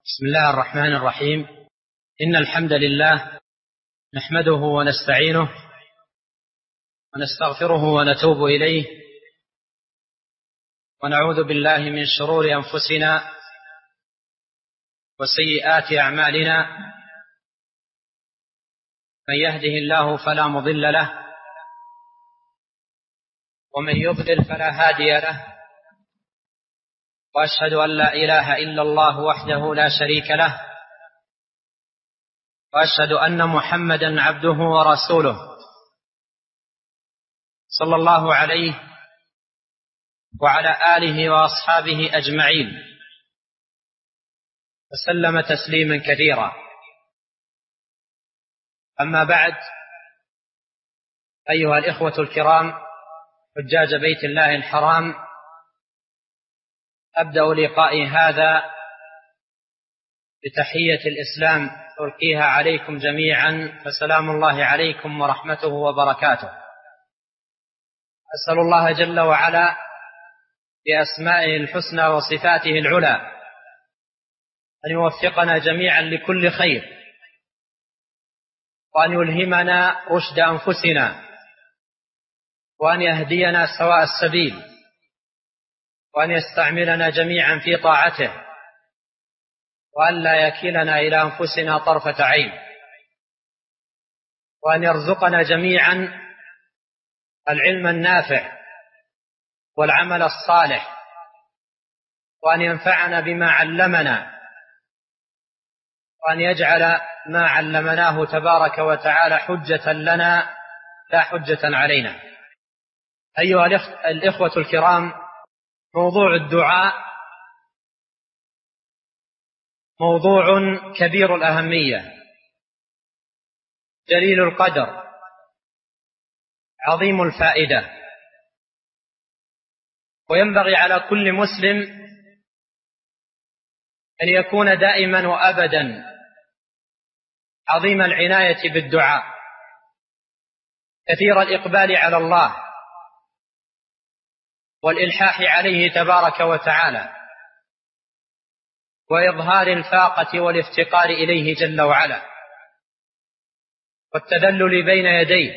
بسم الله الرحمن الرحيم. إن الحمد لله نحمده ونستعينه ونستغفره ونتوب إليه، ونعوذ بالله من شرور أنفسنا وسيئات أعمالنا. من يهده الله فلا مضل له، ومن يضلل فلا هادي له، وأشهد أن لا إله إلا الله وحده لا شريك له، وأشهد أن محمدا عبده ورسوله صلى الله عليه وعلى آله وأصحابه أجمعين، وسلم تسليما كثيرا. أما بعد، أيها الإخوة الكرام حجاج بيت الله الحرام، أبدأ لقائي هذا بتحية الإسلام ألقيها عليكم جميعا، فسلام الله عليكم ورحمته وبركاته. أسأل الله جل وعلا بأسمائه الحسنى وصفاته العلى أن يوفقنا جميعا لكل خير، وأن يلهمنا رشد أنفسنا، وأن يهدينا سواء السبيل، وأن يستعملنا جميعا في طاعته، وأن لا يكلنا إلى أنفسنا طرفة عين، وأن يرزقنا جميعا العلم النافع والعمل الصالح، وأن ينفعنا بما علمنا، وأن يجعل ما علمناه تبارك وتعالى حجة لنا لا حجة علينا. أيها الإخوة الكرام، موضوع الدعاء موضوع كبير الأهمية، جليل القدر، عظيم الفائدة، وينبغي على كل مسلم أن يكون دائما وأبدا عظيم العناية بالدعاء، كثير الإقبال على الله والإلحاح عليه تبارك وتعالى، وإظهار الفاقة والافتقار إليه جل وعلا، والتذلل بين يديه،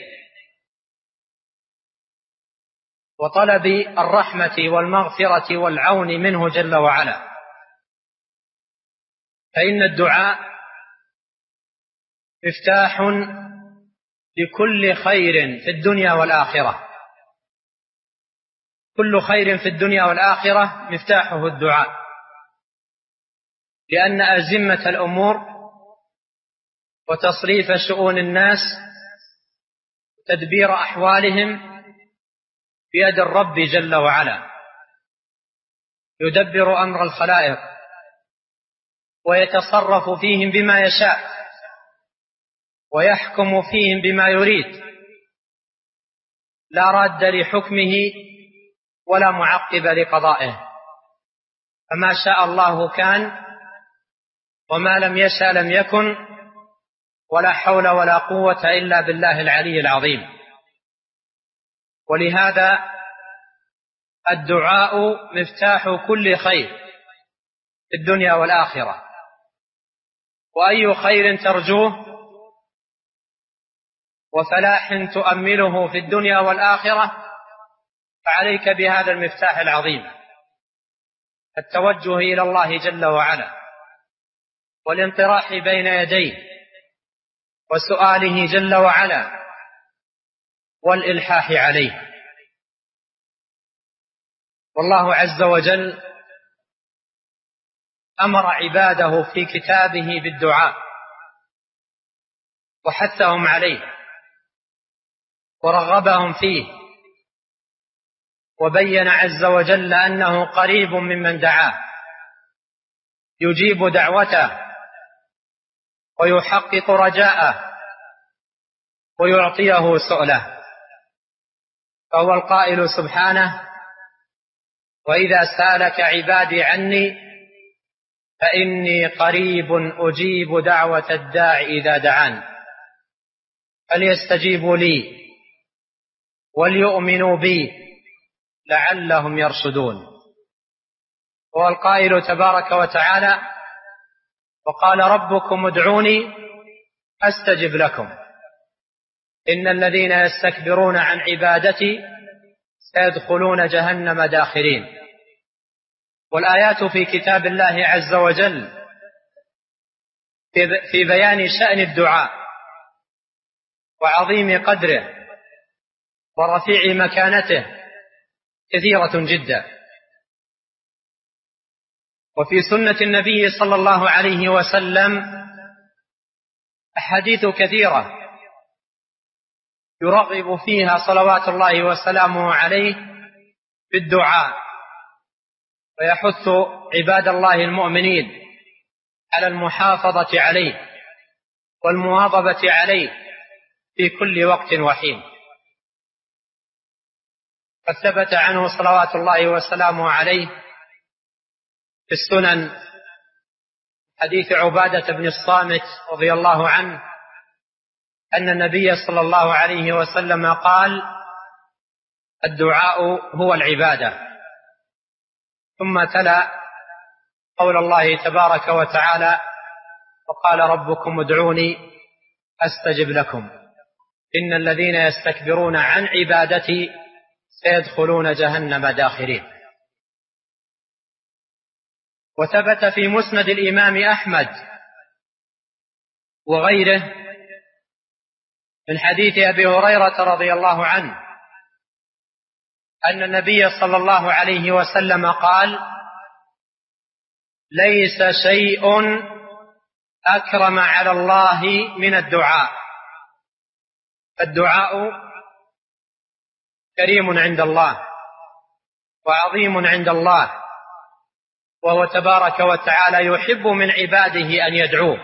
وطلب الرحمة والمغفرة والعون منه جل وعلا. فإن الدعاء مفتاح لكل خير في الدنيا والآخرة، كل خير في الدنيا والآخرة مفتاحه الدعاء، لأن أزمة الأمور وتصريف شؤون الناس وتدبير أحوالهم بيد الرب جل وعلا، يدبر أمر الخلائق ويتصرف فيهم بما يشاء، ويحكم فيهم بما يريد، لا راد لحكمه ولا معقب لقضائه، فما شاء الله كان، وما لم يشأ لم يكن، ولا حول ولا قوة إلا بالله العلي العظيم. ولهذا الدعاء مفتاح كل خير في الدنيا والآخرة، وأي خير ترجوه وفلاح تؤمله في الدنيا والآخرة فعليك بهذا المفتاح العظيم، التوجه إلى الله جل وعلا، والانطراح بين يديه، وسؤاله جل وعلا، والإلحاح عليه. والله عز وجل أمر عباده في كتابه بالدعاء، وحثهم عليه، ورغبهم فيه، وبين عز وجل أنه قريب ممن دعاه، يجيب دعوته ويحقق رجاءه ويعطيه سؤله. فهو القائل سبحانه: وإذا سألك عبادي عني فإني قريب أجيب دعوة الداع إذا دعان فليستجيبوا لي وليؤمنوا بي لعلهم يرشدون. هو القائل تبارك وتعالى: وقال ربكم ادعوني أستجب لكم إن الذين يستكبرون عن عبادتي سيدخلون جهنم داخرين. والآيات في كتاب الله عز وجل في بيان شأن الدعاء وعظيم قدره ورفيع مكانته كثيرة جدا. وفي سنة النبي صلى الله عليه وسلم أحاديث كثيرة يرغب فيها صلوات الله وسلامه عليه في الدعاء، ويحث عباد الله المؤمنين على المحافظة عليه والمواظبة عليه في كل وقت وحين. قد ثبت عنه صلوات الله وسلامه عليه في السنن حديث عبادة بن الصامت رضي الله عنه أن النبي صلى الله عليه وسلم قال: الدعاء هو العبادة. ثم تلا قول الله تبارك وتعالى: وقال ربكم ادعوني أستجب لكم إن الذين يستكبرون عن عبادتي سيدخلون جهنم داخرين. وثبت في مسند الإمام أحمد وغيره من حديث أبي هريرة رضي الله عنه أن النبي صلى الله عليه وسلم قال: ليس شيء أكرم على الله من الدعاء. الدعاء كريم عند الله وعظيم عند الله، وهو تبارك وتعالى يحب من عباده أن يدعوه،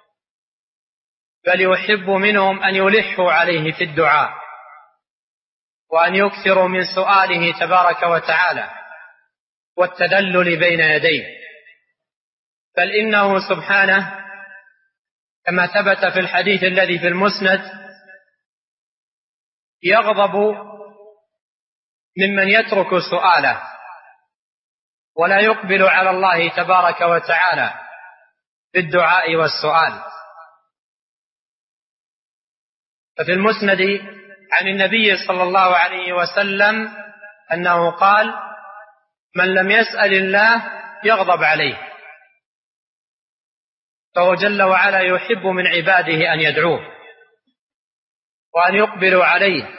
بل يحب منهم أن يلحوا عليه في الدعاء وأن يكثروا من سؤاله تبارك وتعالى والتذلل بين يديه. بل إنه سبحانه كما ثبت في الحديث الذي في المسند يغضب ممن يترك سؤاله ولا يقبل على الله تبارك وتعالى بالدعاء والسؤال. ففي المسند عن النبي صلى الله عليه وسلم أنه قال: من لم يسأل الله يغضب عليه. فهو جل وعلا يحب من عباده أن يدعوه وأن يقبلوا عليه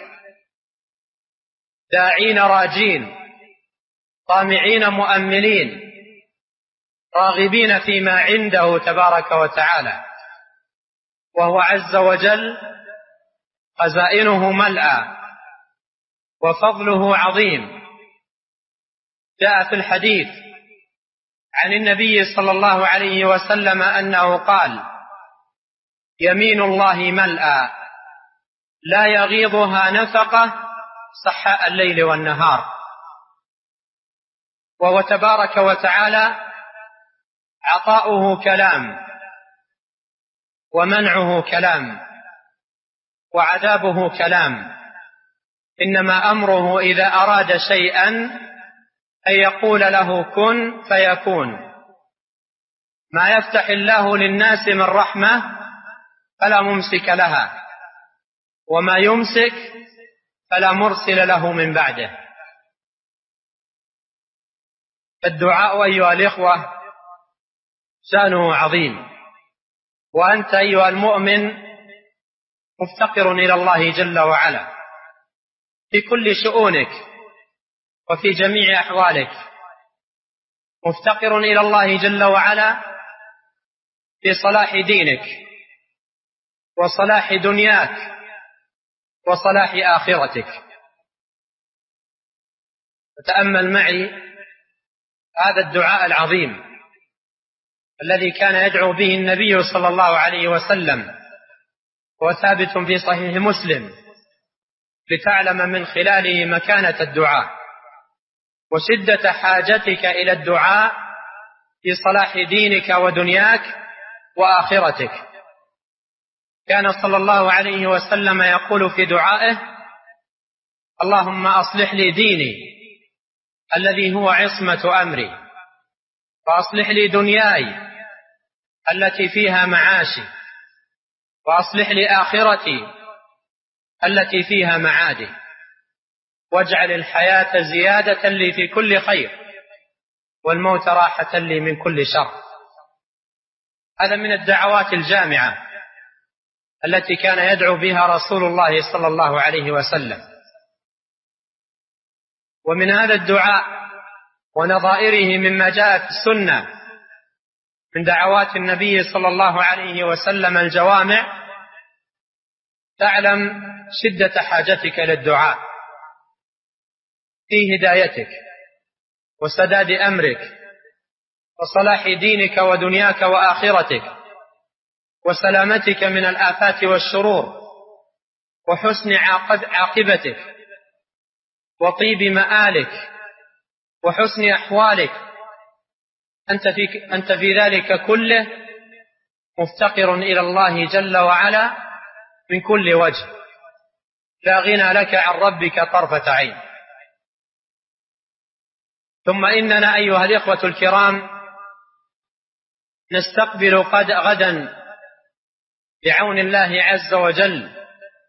داعين راجين طامعين مؤملين راغبين فيما عنده تبارك وتعالى، وهو عز وجل خزائنه ملأى وفضله عظيم. جاء في الحديث عن النبي صلى الله عليه وسلم أنه قال: يمين الله ملأى لا يغيضها نفقة صحاء الليل والنهار. وهو تبارك وتعالى عطاؤه كلام ومنعه كلام وعذابه كلام. إنما أمره إذا أراد شيئا أن يقول له كن فيكون. ما يفتح الله للناس من رحمة فلا ممسك لها، وما يمسك فلا مرسل له من بعده. الدعاء أيها الإخوة شأنه عظيم، وأنت أيها المؤمن مفتقر إلى الله جل وعلا في كل شؤونك وفي جميع أحوالك، مفتقر إلى الله جل وعلا في صلاح دينك وصلاح دنياك وصلاح آخرتك. وتأمل معي هذا الدعاء العظيم الذي كان يدعو به النبي صلى الله عليه وسلم، وثابت في صحيح مسلم، لتعلم من خلاله مكانة الدعاء وشدة حاجتك إلى الدعاء في صلاح دينك ودنياك وآخرتك. كان صلى الله عليه وسلم يقول في دعائه: اللهم أصلح لي ديني الذي هو عصمة أمري، وأصلح لي دنياي التي فيها معاشي، وأصلح لي آخرتي التي فيها معادي، واجعل الحياة زيادة لي في كل خير، والموت راحة لي من كل شر. هذا من الدعوات الجامعة التي كان يدعو بها رسول الله صلى الله عليه وسلم. ومن هذا الدعاء ونظائره مما جاء في السنة من دعوات النبي صلى الله عليه وسلم الجوامع، تعلم شدة حاجتك للدعاء في هدايتك وسداد أمرك وصلاح دينك ودنياك وآخرتك وسلامتك من الآفات والشرور وحسن عاقبتك وطيب مآلك وحسن أحوالك. أنت في ذلك كله مفتقر إلى الله جل وعلا من كل وجه، لا غنى لك عن ربك طرفة عين. ثم إننا أيها الإخوة الكرام نستقبل غدا بعون الله عز وجل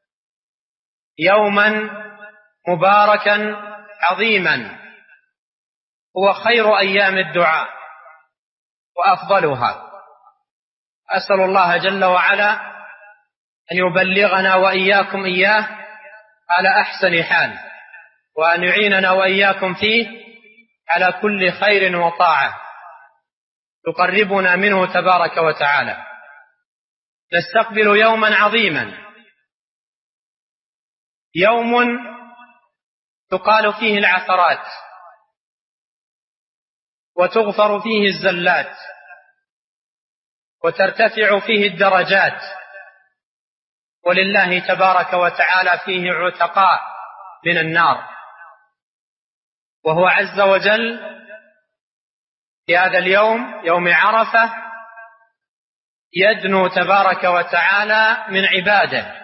يوما مباركا عظيما، هو خير أيام الدعاء وأفضلها. أسأل الله جل وعلا أن يبلغنا وإياكم إياه على أحسن حال، وأن يعيننا وإياكم فيه على كل خير وطاعة تقربنا منه تبارك وتعالى. نستقبل يوما عظيما، يوم تقال فيه العثرات وتغفر فيه الزلات وترتفع فيه الدرجات، ولله تبارك وتعالى فيه عتقاء من النار. وهو عز وجل في هذا اليوم، يوم عرفة، يدنو تبارك وتعالى من عباده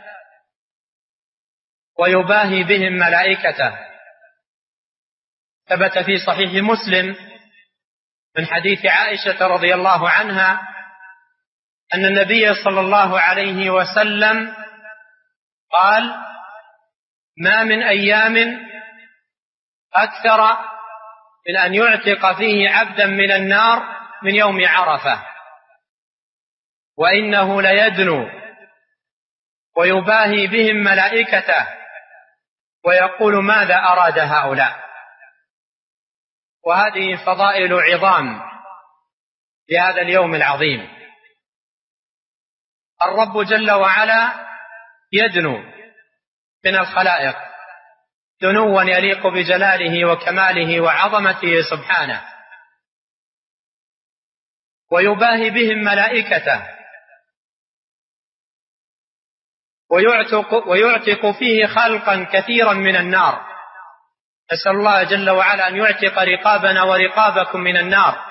ويباهي بهم ملائكته. ثبت في صحيح مسلم من حديث عائشة رضي الله عنها أن النبي صلى الله عليه وسلم قال: ما من أيام أكثر من أن يعتق فيه عبدا من النار من يوم عرفة، وإنه ليدنو ويباهي بهم ملائكته ويقول: ماذا أراد هؤلاء؟ وهذه فضائل عظام لهذا اليوم العظيم. الرب جل وعلا يدنو من الخلائق دنوا يليق بجلاله وكماله وعظمته سبحانه، ويباهي بهم ملائكته ويعتق فيه خلقا كثيرا من النار. نسأل الله جل وعلا أن يعتق رقابنا ورقابكم من النار.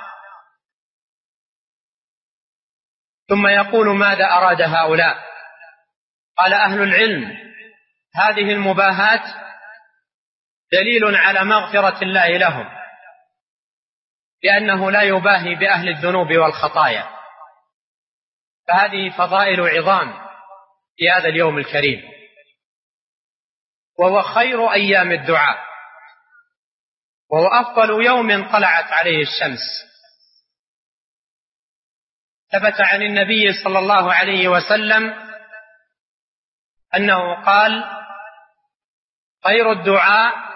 ثم يقول: ماذا أراد هؤلاء؟ قال أهل العلم: هذه المباهات دليل على مغفرة الله لهم، لأنه لا يباهي بأهل الذنوب والخطايا. فهذه فضائل عظام في هذا اليوم الكريم، وهو خير أيام الدعاء، وهو أفضل يوم طلعت عليه الشمس. ثبت عن النبي صلى الله عليه وسلم أنه قال: خير الدعاء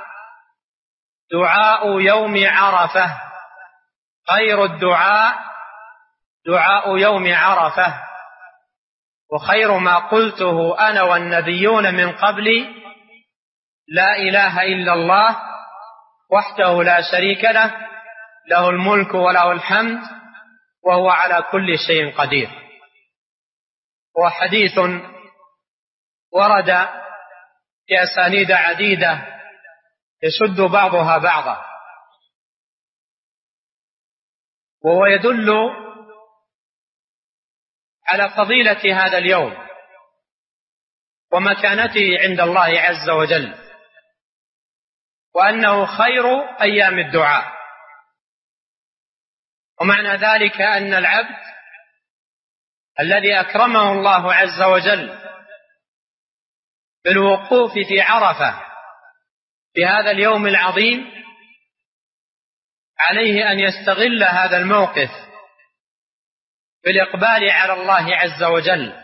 دعاء يوم عرفة، خير الدعاء دعاء يوم عرفة، وخير ما قلته أنا والنبيون من قبلي لا إله إلا الله وحده لا شريك له، له الملك وله الحمد وهو على كل شيء قدير. وحديث ورد في أسانيد عديدة يشد بعضها بعضا، وهو يدل على فضيلة هذا اليوم ومكانته عند الله عز وجل، وأنه خير أيام الدعاء. ومعنى ذلك أن العبد الذي أكرمه الله عز وجل بالوقوف في عرفة في هذا اليوم العظيم، عليه أن يستغل هذا الموقف بالإقبال على الله عز وجل،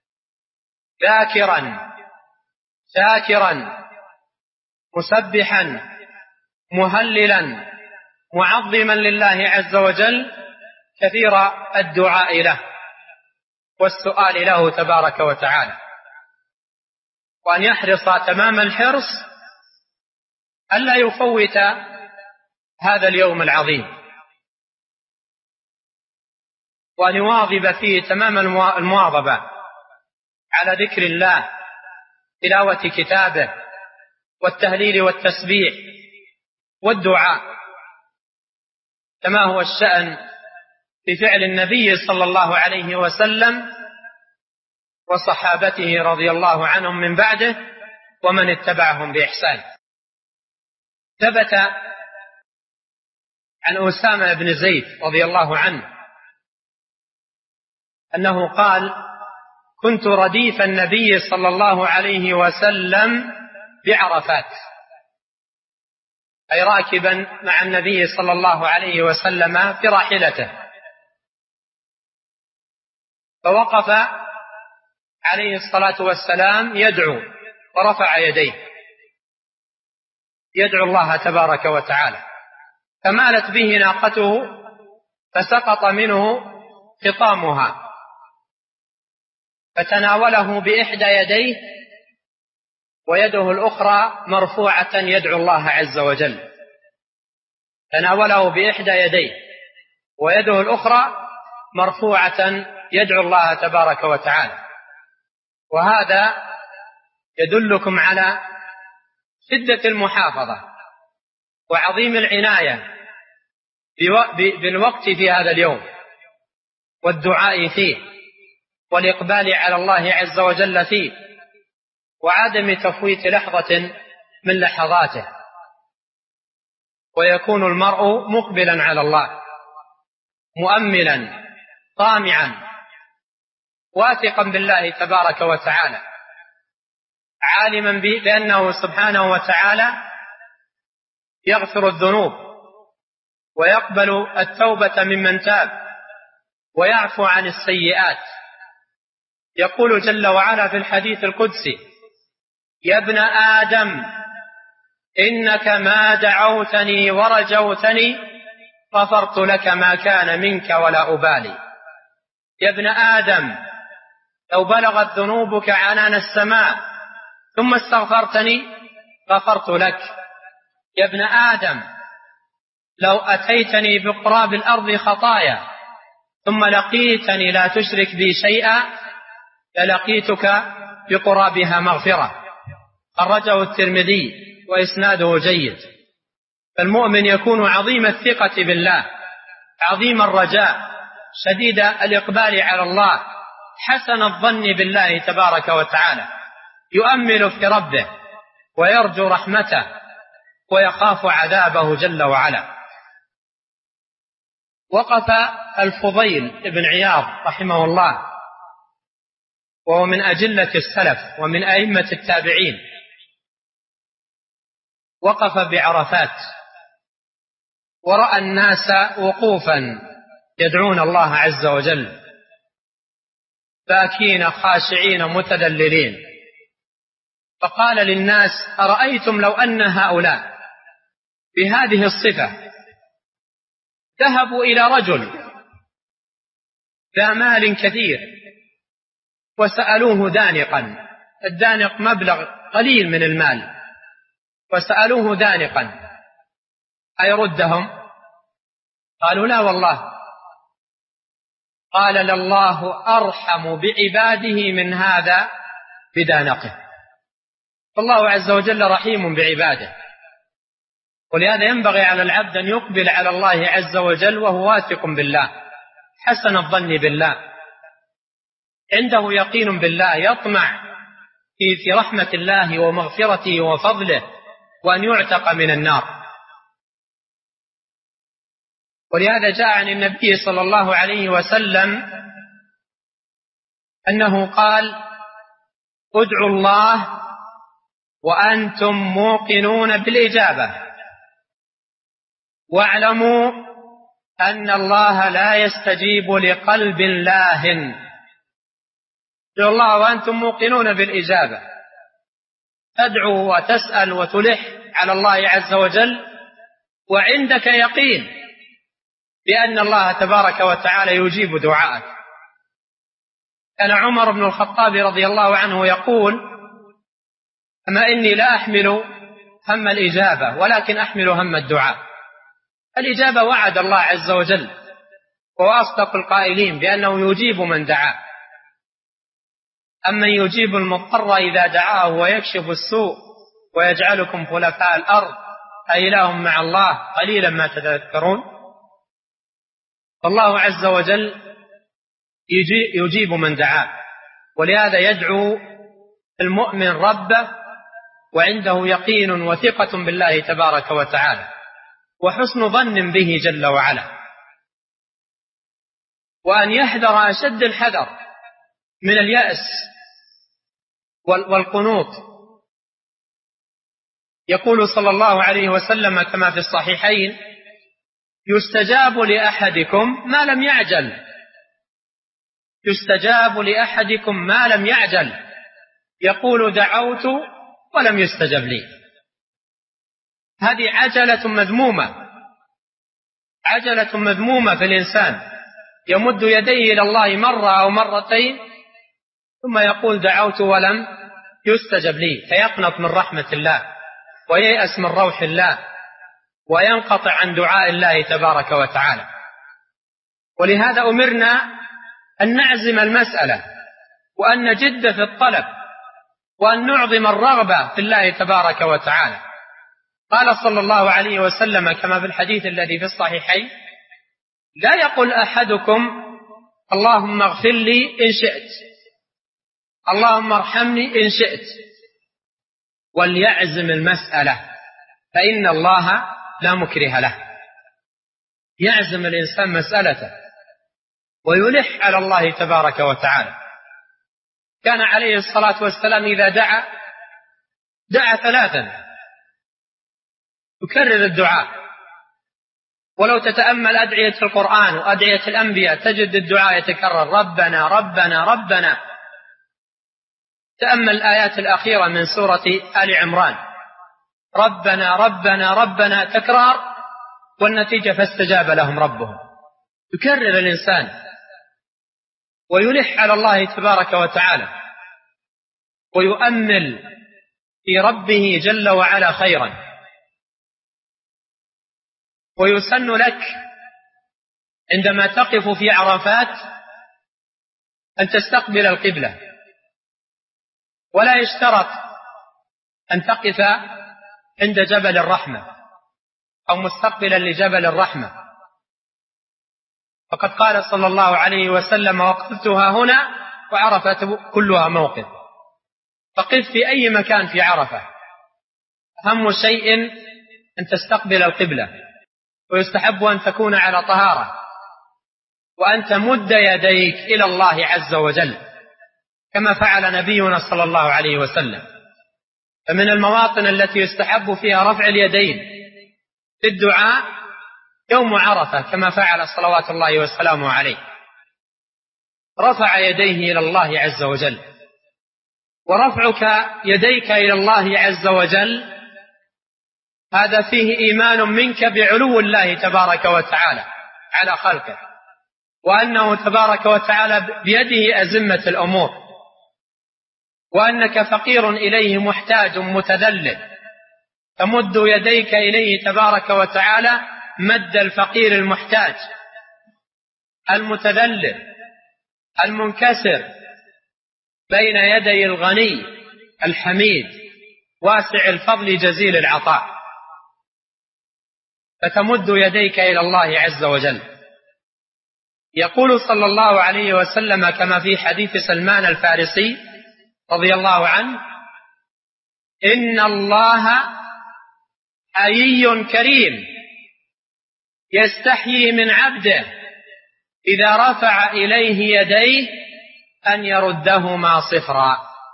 ذاكرا شاكرا مسبحا مهللا معظما لله عز وجل، كثير الدعاء له والسؤال له تبارك وتعالى، وأن يحرص تمام الحرص ألا يفوت هذا اليوم العظيم، وأن يواظب فيه تمام المواظبة على ذكر الله، تلاوة كتابه، والتهليل والتسبيح والدعاء، كما هو الشأن في فعل النبي صلى الله عليه وسلم وصحابته رضي الله عنهم من بعده ومن اتبعهم بإحسان. ثبت عن أسامة بن زيد رضي الله عنه أنه قال: كنت رديف النبي صلى الله عليه وسلم بعرفات، أي راكبا مع النبي صلى الله عليه وسلم في راحلته، فوقف عليه الصلاة والسلام يدعو ورفع يديه يدعو الله تبارك وتعالى، فمالت به ناقته فسقط منه خطامها، فتناوله بإحدى يديه ويده الأخرى مرفوعة يدعو الله عز وجل، تناوله بإحدى يديه ويده الأخرى مرفوعة يدعو الله تبارك وتعالى. وهذا يدلكم على شدة المحافظة وعظيم العناية بالوقت في هذا اليوم والدعاء فيه والإقبال على الله عز وجل فيه، وعدم تفويت لحظة من لحظاته، ويكون المرء مقبلا على الله مؤملا طامعا واثقا بالله تبارك وتعالى، عالما بأنه سبحانه وتعالى يغفر الذنوب ويقبل التوبة ممن تاب ويعفو عن السيئات. يقول جل وعلا في الحديث القدسي: يا ابن آدم إنك ما دعوتني ورجوتني غفرت لك ما كان منك ولا أبالي. يا ابن آدم لو بلغت ذنوبك عنان السماء ثم استغفرتني غفرت لك. يا ابن آدم لو أتيتني بقراب الأرض خطايا ثم لقيتني لا تشرك بي شيئا للقيتك بقرابها مغفرة. خرجه الترمذي وإسناده جيد. فالمؤمن يكون عظيم الثقة بالله، عظيم الرجاء، شديد الإقبال على الله، حسن الظن بالله تبارك وتعالى، يؤمل في ربه ويرجو رحمته ويخاف عذابه جل وعلا. وقف الفضيل بن عياض رحمه الله، وهو من أجلة السلف ومن أئمة التابعين، وقف بعرفات ورأى الناس وقوفا يدعون الله عز وجل باكين خاشعين متذللين، فقال للناس: أرأيتم لو أن هؤلاء بهذه الصفة ذهبوا إلى رجل ذا مال كثير وسألوه دانقا، الدانق مبلغ قليل من المال، وسألوه دانقا أيردهم؟ قالوا: لا والله. قال: لله أرحم بعباده من هذا بدانقه. فالله عز وجل رحيم بعباده، ولهذا ينبغي على العبد أن يقبل على الله عز وجل وهو واثق بالله، حسن الظن بالله، عنده يقين بالله، يطمع في رحمة الله ومغفرته وفضله وأن يعتق من النار. ولهذا جاء عن النبي صلى الله عليه وسلم أنه قال: ادعوا الله وأنتم موقنون بالإجابة، واعلموا أن الله لا يستجيب لقلب لاهٍ. ادعوا الله وأنتم موقنون بالإجابة، تدعو وتسأل وتلح على الله عز وجل وعندك يقين بأن الله تبارك وتعالى يجيب دعاءك. كان عمر بن الخطاب رضي الله عنه يقول: أما إني لا أحمل هم الإجابة ولكن أحمل هم الدعاء. الإجابة وعد الله عز وجل، وهو أصدق القائلين بأنه يجيب من دعاه. أمن يجيب المضطر إذا دعاه ويكشف السوء ويجعلكم خلفاء الأرض أإله مع الله قليلا ما تذكرون. فالله عز وجل يجيب من دعاه، ولهذا يدعو المؤمن ربه وعنده يقين وثقة بالله تبارك وتعالى وحسن ظن به جل وعلا، وأن يحذر أشد الحذر من اليأس والقنوط. يقول صلى الله عليه وسلم كما في الصحيحين: يستجاب لأحدكم ما لم يعجل، يستجاب لأحدكم ما لم يعجل، يقول: دعوت ولم يستجب لي. هذه عجلة مذمومة، عجلة مذمومة في الإنسان، يمد يديه إلى الله مرة أو مرتين ثم يقول: دعوت ولم يستجب لي، فيقنط من رحمة الله وييأس من روح الله وينقطع عن دعاء الله تبارك وتعالى. ولهذا أمرنا أن نعزم المسألة وأن نجد في الطلب وأن نعظم الرغبة في الله تبارك وتعالى. قال صلى الله عليه وسلم كما في الحديث الذي في الصحيحين: لا يقل أحدكم اللهم اغفر لي إن شئت، اللهم ارحمني إن شئت، وليعزم المسألة فإن الله لا مكره له. يعزم الإنسان مسألته ويلح على الله تبارك وتعالى. كان عليه الصلاة والسلام إذا دعا ثلاثا، يكرر الدعاء. ولو تتأمل أدعية القرآن وأدعية الأنبياء تجد الدعاء يتكرر: ربنا ربنا ربنا. تأمل الآيات الأخيرة من سورة آل عمران: ربنا ربنا ربنا، تكرار، والنتيجة فاستجاب لهم ربهم. يكرر الإنسان ويلح على الله تبارك وتعالى ويؤمل في ربه جل وعلا خيرا. ويسن لك عندما تقف في عرفات أن تستقبل القبلة، ولا يشترط أن تقف عند جبل الرحمة أو مستقبلا لجبل الرحمة، فقد قال صلى الله عليه وسلم: وقفتها هنا وعرفة كلها موقف. فقف في أي مكان في عرفة، أهم شيء أن تستقبل القبلة، ويستحب أن تكون على طهارة، وأن تمد يديك إلى الله عز وجل كما فعل نبينا صلى الله عليه وسلم. فمن المواطن التي يستحب فيها رفع اليدين في الدعاء يوم عرفة كما فعل صلوات الله وسلامه عليه، رفع يديه إلى الله عز وجل. ورفعك يديك إلى الله عز وجل هذا فيه إيمان منك بعلو الله تبارك وتعالى على خلقه، وأنه تبارك وتعالى بيده أزمة الأمور، وأنك فقير إليه محتاج متذلل، تمد يديك إليه تبارك وتعالى مد الفقير المحتاج المتذلل المنكسر بين يدي الغني الحميد واسع الفضل جزيل العطاء، فتمد يديك إلى الله عز وجل. يقول صلى الله عليه وسلم كما في حديث سلمان الفارسي رضي الله عنه: إن الله حيي كريم يستحيي من عبده إذا رفع إليه يديه أن يردهما صفرا.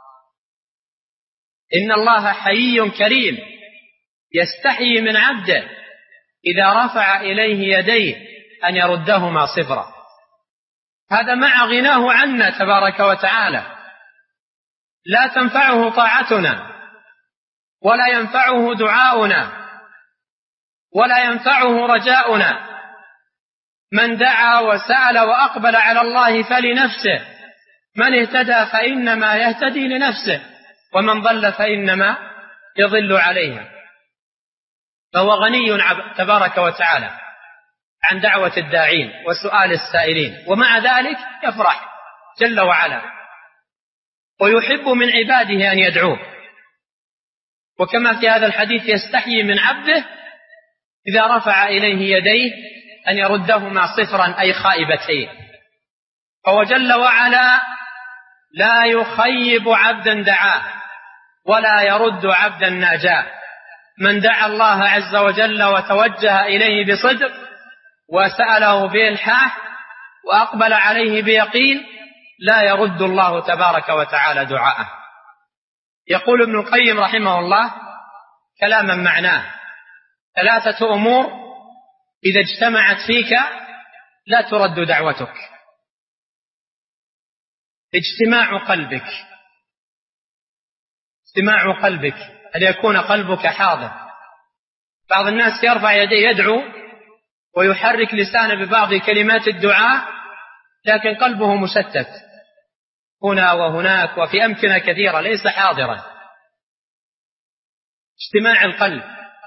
إن الله حيي كريم يستحيي من عبده إذا رفع إليه يديه أن يردهما صفرا. هذا مع غناه عنا تبارك وتعالى، لا تنفعه طاعتنا ولا ينفعه دعاؤنا ولا ينفعه رجاؤنا. من دعا وسأل وأقبل على الله فلنفسه، من اهتدى فإنما يهتدي لنفسه، ومن ضل فإنما يضل عليها. فهو غني تبارك وتعالى عن دعوة الداعين وسؤال السائلين، ومع ذلك يفرح جل وعلا ويحب من عباده أن يدعوه. وكما في هذا الحديث يستحيي من عبده إذا رفع إليه يديه أن يردهما صفرا أي خائبتين. فهو جل وعلا لا يخيب عبدا دعاه ولا يرد عبدا ناجاه. من دعا الله عز وجل وتوجه إليه بصدق وسأله بإلحاح وأقبل عليه بيقين لا يرد الله تبارك وتعالى دعاءه. يقول ابن القيم رحمه الله كلاما معناه: 3 أمور إذا اجتمعت فيك لا ترد دعوتك. اجتماع قلبك، أن يكون قلبك حاضر. بعض الناس يرفع يديه يدعو ويحرك لسانه ببعض كلمات الدعاء، لكن قلبه مشتت هنا وهناك وفي أمكنة كثيرة، ليس حاضرا. اجتماع القلب.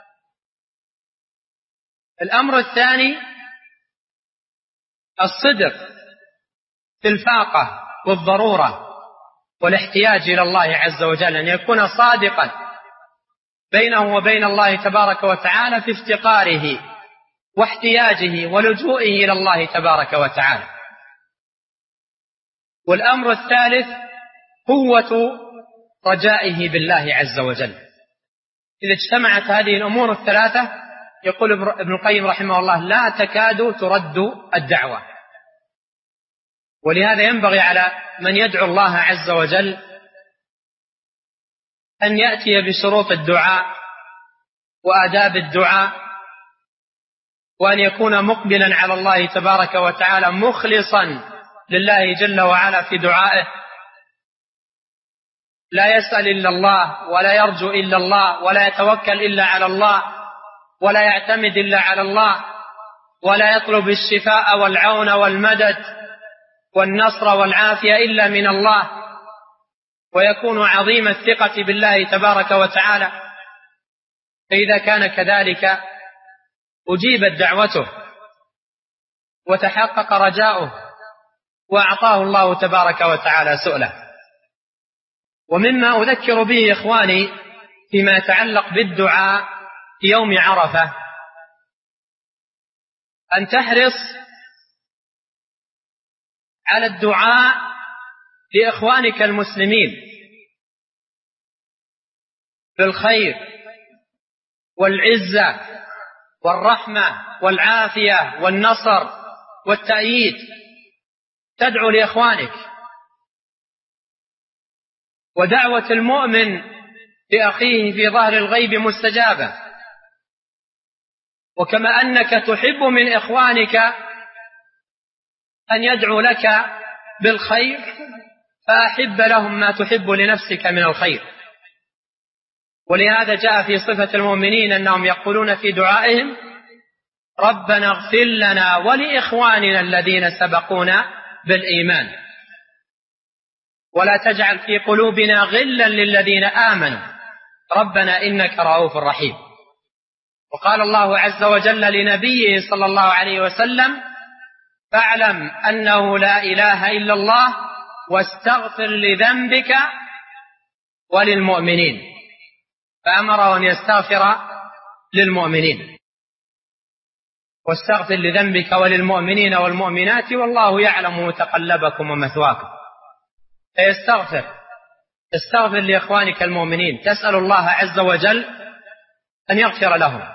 الأمر الثاني الصدق في الفاقة والضرورة والاحتياج إلى الله عز وجل، أن يكون صادقا بينه وبين الله تبارك وتعالى في افتقاره واحتياجه ولجوئه إلى الله تبارك وتعالى. والأمر الثالث قوة رجائه بالله عز وجل. إذا اجتمعت هذه الأمور الثلاثة، يقول ابن القيم رحمه الله، لا تكاد ترد الدعوة. ولهذا ينبغي على من يدعو الله عز وجل أن يأتي بشروط الدعاء وآداب الدعاء، وأن يكون مقبلا على الله تبارك وتعالى مخلصا لله جل وعلا في دعائه، لا يسأل إلا الله ولا يرجو إلا الله ولا يتوكل إلا على الله ولا يعتمد إلا على الله، ولا يطلب الشفاء والعون والمدد والنصر والعافية إلا من الله، ويكون عظيم الثقة بالله تبارك وتعالى. فإذا كان كذلك أجيبت دعوته وتحقق رجاؤه وأعطاه الله تبارك وتعالى سؤله. ومما أذكر به إخواني فيما يتعلق بالدعاء في يوم عرفة، أن تحرص على الدعاء لإخوانك المسلمين بالخير والعزة والرحمة والعافية والنصر والتأييد. تدعو لإخوانك. ودعوة المؤمن لأخيه في ظهر الغيب مستجابة. وكما أنك تحب من إخوانك أن يدعو لك بالخير، فأحب لهم ما تحب لنفسك من الخير. ولهذا جاء في صفة المؤمنين أنهم يقولون في دعائهم: ربنا اغفر لنا ولإخواننا الذين سبقونا بالإيمان ولا تجعل في قلوبنا غلا للذين آمنوا ربنا إنك رؤوف رحيم. وقال الله عز وجل لنبيه صلى الله عليه وسلم: فاعلم أنه لا إله إلا الله واستغفر لذنبك وللمؤمنين. فأمره أن يستغفر للمؤمنين. واستغفر لذنبك وللمؤمنين والمؤمنات والله يعلم متقلبكم ومثواكم. استغفر لإخوانك المؤمنين، تسأل الله عز وجل أن يغفر لهم.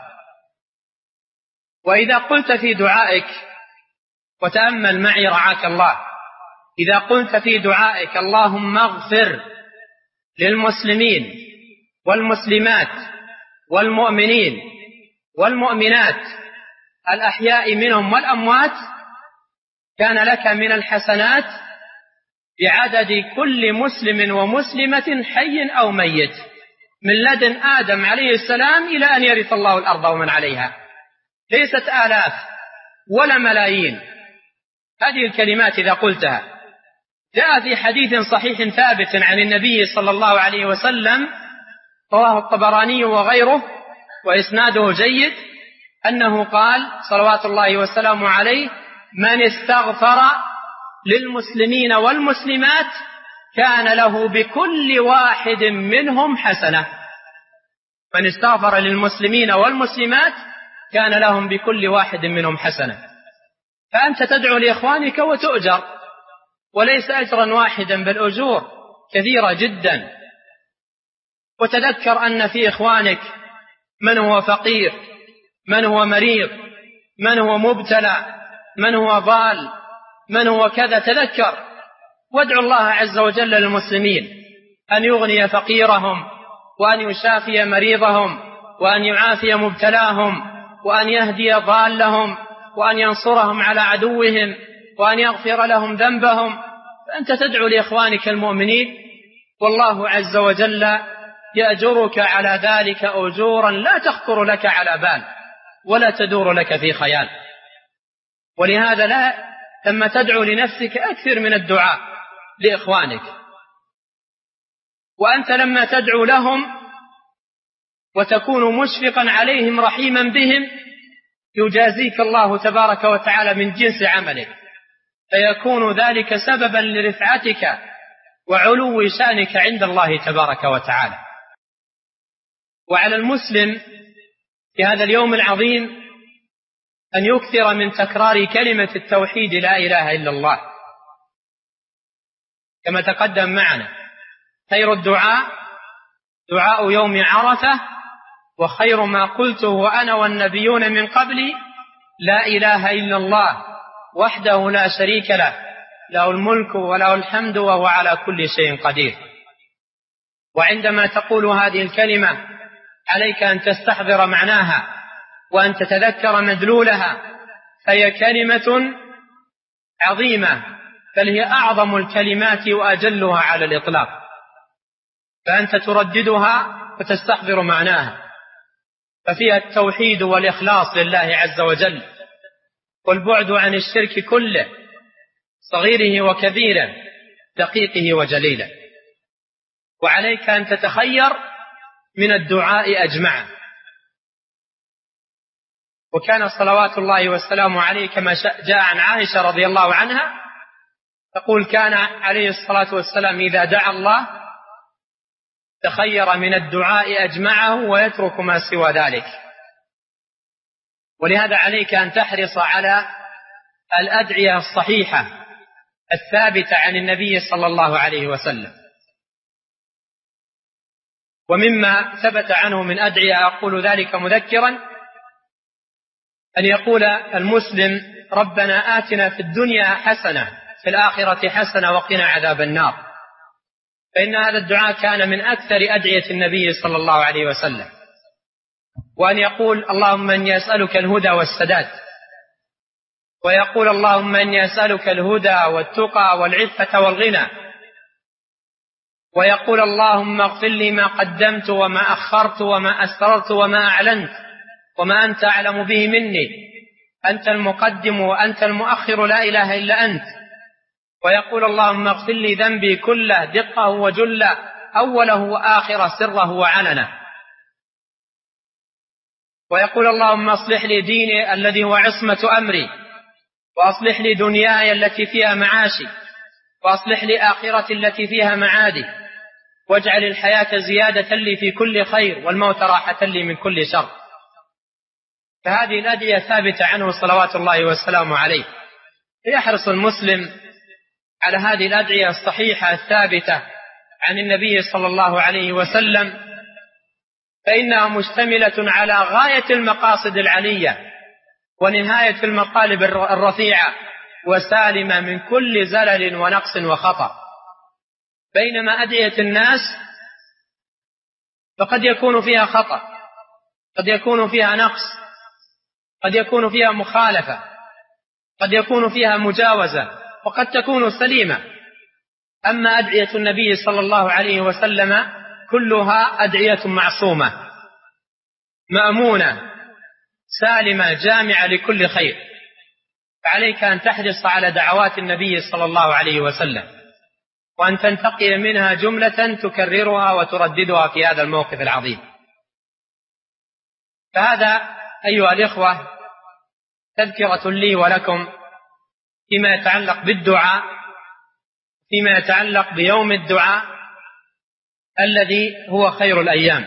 وإذا قلت في دعائك، وتأمل معي رعاك الله، إذا قلت في دعائك اللهم اغفر للمسلمين والمسلمات والمؤمنين والمؤمنات الأحياء منهم والأموات، كان لك من الحسنات بعدد كل مسلم ومسلمة حي أو ميت من لدن آدم عليه السلام إلى أن يرث الله الأرض ومن عليها، ليست آلاف ولا ملايين. هذه الكلمات إذا قلتها، جاء في حديث صحيح ثابت عن النبي صلى الله عليه وسلم رواه الطبراني وغيره وإسناده جيد، أنه قال صلوات الله وسلامه عليه: من استغفر للمسلمين والمسلمات كان له بكل واحد منهم حسنة. من استغفر للمسلمين والمسلمات كان لهم بكل واحد منهم حسنة. فأنت تدعو لإخوانك وتؤجر، وليس أجرا واحدا بل أجور كثيرة جدا. وتذكر أن في إخوانك من هو فقير، من هو مريض، من هو مبتلى، من هو ضال، من هو كذا. تذكر وادعو الله عز وجل للمسلمين أن يغني فقيرهم، وأن يشافي مريضهم، وأن يعافي مبتلاهم، وأن يهدي ضالهم، وأن ينصرهم على عدوهم، وأن يغفر لهم ذنبهم. فأنت تدعو لإخوانك المؤمنين، والله عز وجل يأجرك على ذلك أجورا لا تخطر لك على بال ولا تدور لك في خيال. ولهذا لما تدعو لنفسك أكثر من الدعاء لإخوانك، وأنت لما تدعو لهم وتكون مشفقا عليهم رحيما بهم يجازيك الله تبارك وتعالى من جنس عملك، فيكون ذلك سببا لرفعتك وعلو شأنك عند الله تبارك وتعالى. وعلى المسلم في هذا اليوم العظيم أن يكثر من تكرار كلمة التوحيد لا إله إلا الله، كما تقدم معنا. خير الدعاء دعاء يوم عرفة، وخير ما قلته أنا والنبيون من قبلي لا إله إلا الله وحده لا شريك له، له الملك وله الحمد وهو على كل شيء قدير. وعندما تقول هذه الكلمة عليك أن تستحضر معناها وأن تتذكر مدلولها، فهي كلمة عظيمة، بل هي أعظم الكلمات وأجلها على الإطلاق. فأنت ترددها وتستحضر معناها، ففيها التوحيد والإخلاص لله عز وجل، والبعد عن الشرك كله، صغيره وكبيره، دقيقه وجليله. وعليك أن تتخير من الدعاء أجمعه. وكان صلوات الله والسلام عليه كما جاء عن عائشة رضي الله عنها تقول: كان عليه الصلاة والسلام إذا دعا الله تخير من الدعاء أجمعه ويترك ما سوى ذلك. ولهذا عليك أن تحرص على الأدعية الصحيحة الثابتة عن النبي صلى الله عليه وسلم. ومما ثبت عنه من أدعية أقول ذلك مذكرا، أن يقول المسلم: ربنا آتنا في الدنيا حسنة في الآخرة حسنة وقنا عذاب النار. فإن هذا الدعاء كان من أكثر أدعية النبي صلى الله عليه وسلم. وأن يقول: اللهم إني أسألك الهدى والسداد. ويقول: اللهم إني أسألك الهدى والتقى والعفة والغنى. ويقول: اللهم اغفر لي ما قدمت وما أخرت وما أسررت وما أعلنت وما أنت أعلم به مني، أنت المقدم وأنت المؤخر لا إله إلا أنت. ويقول: اللهم اغفر لي ذنبي كله دقه وجله، أوله وآخره، سره وعلنه. ويقول: اللهم اصلح لي ديني الذي هو عصمة أمري، وأصلح لي دنياي التي فيها معاشي، وأصلح لي آخرتي التي فيها معادي، واجعل الحياة زيادة لي في كل خير والموت راحة لي من كل شر. فهذه الأدعية ثابتة عنه صلوات الله والسلام عليه. يحرص المسلم على هذه الأدعية الصحيحة الثابتة عن النبي صلى الله عليه وسلم، فإنها مشتملة على غاية المقاصد العلية ونهاية المطالب الرفيعة وسالمة من كل زلل ونقص وخطأ. بينما أدعية الناس فقد يكون فيها خطأ، قد يكون فيها نقص، قد يكون فيها مخالفة، قد يكون فيها مجاوزة، وقد تكون سليمة. أما أدعية النبي صلى الله عليه وسلم كلها أدعية معصومة مأمونة سالمة جامعة لكل خير، فعليك أن تحرص على دعوات النبي صلى الله عليه وسلم، وأن تنتقي منها جملة تكررها وترددها في هذا الموقف العظيم. فهذا أيها الإخوة تذكرة لي ولكم فيما يتعلق بالدعاء، فيما يتعلق بيوم الدعاء الذي هو خير الأيام.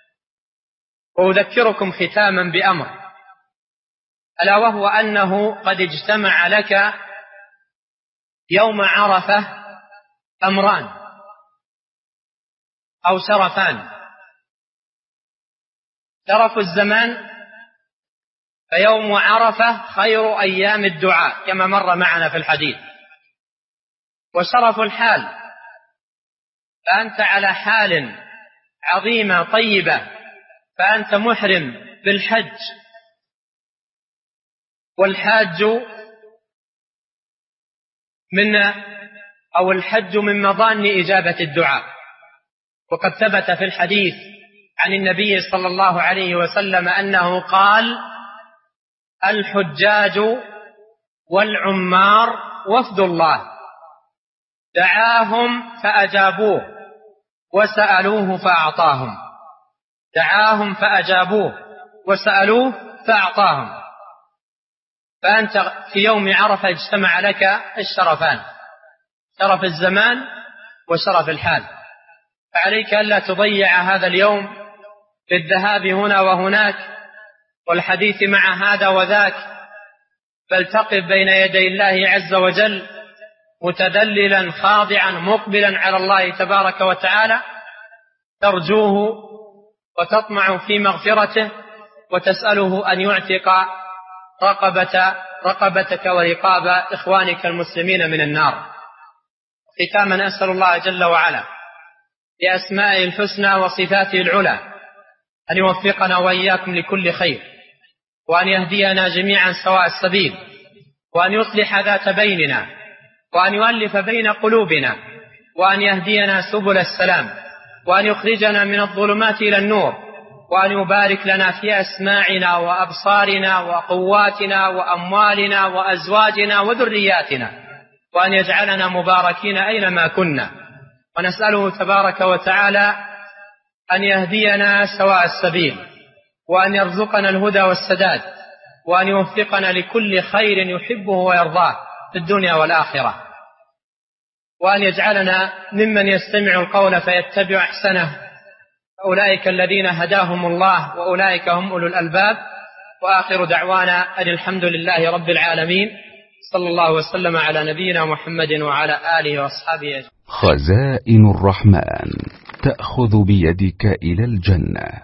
وأذكركم ختاما بأمر، ألا وهو أنه قد اجتمع لك يوم عرفة أمران أو شرفان: شرف الزمان، فيوم عرفة خير أيام الدعاء كما مر معنا في الحديث، وشرف الحال، فأنت على حال عظيمة طيبة، فأنت محرم بالحج، والحاج الحج من مظان إجابة الدعاء. وقد ثبت في الحديث عن النبي صلى الله عليه وسلم أنه قال: الحجاج والعمار وفد الله، دعاهم فأجابوه وسألوه فأعطاهم، دعاهم فأجابوه وسألوه فأعطاهم. فأنت في يوم عرفة اجتمع لك الشرفان: شرف الزمان وشرف الحال، فعليك ألا تضيع هذا اليوم بالذهاب هنا وهناك والحديث مع هذا وذاك، بل تقف بين يدي الله عز وجل متذللا خاضعا مقبلا على الله تبارك وتعالى، ترجوه وتطمع في مغفرته وتسأله أن يعتق رقبتك ورقاب إخوانك المسلمين من النار. ختاما أسأل الله جل وعلا بأسمائه الحسنى وصفاته العلى أن يوفقنا وإياكم لكل خير، وأن يهدينا جميعا سواء السبيل، وأن يصلح ذات بيننا، وأن يؤلف بين قلوبنا، وأن يهدينا سبل السلام، وأن يخرجنا من الظلمات إلى النور، وأن يبارك لنا في أسماعنا وأبصارنا وقواتنا وأموالنا وأزواجنا وذرياتنا، وأن يجعلنا مباركين أينما كنا. ونسأله تبارك وتعالى أن يهدينا سواء السبيل، وأن يرزقنا الهدى والسداد، وأن يوفقنا لكل خير يحبه ويرضاه في الدنيا والآخرة، وأن يجعلنا ممن يستمع القول فيتبع أحسنه، أولئك الذين هداهم الله وأولئك هم أولو الألباب. وآخر دعوانا أن الحمد لله رب العالمين، صلى الله وسلم على نبينا محمد وعلى آله وأصحابه أجمعين. خزائن الرحمن تأخذ بيدك إلى الجنة.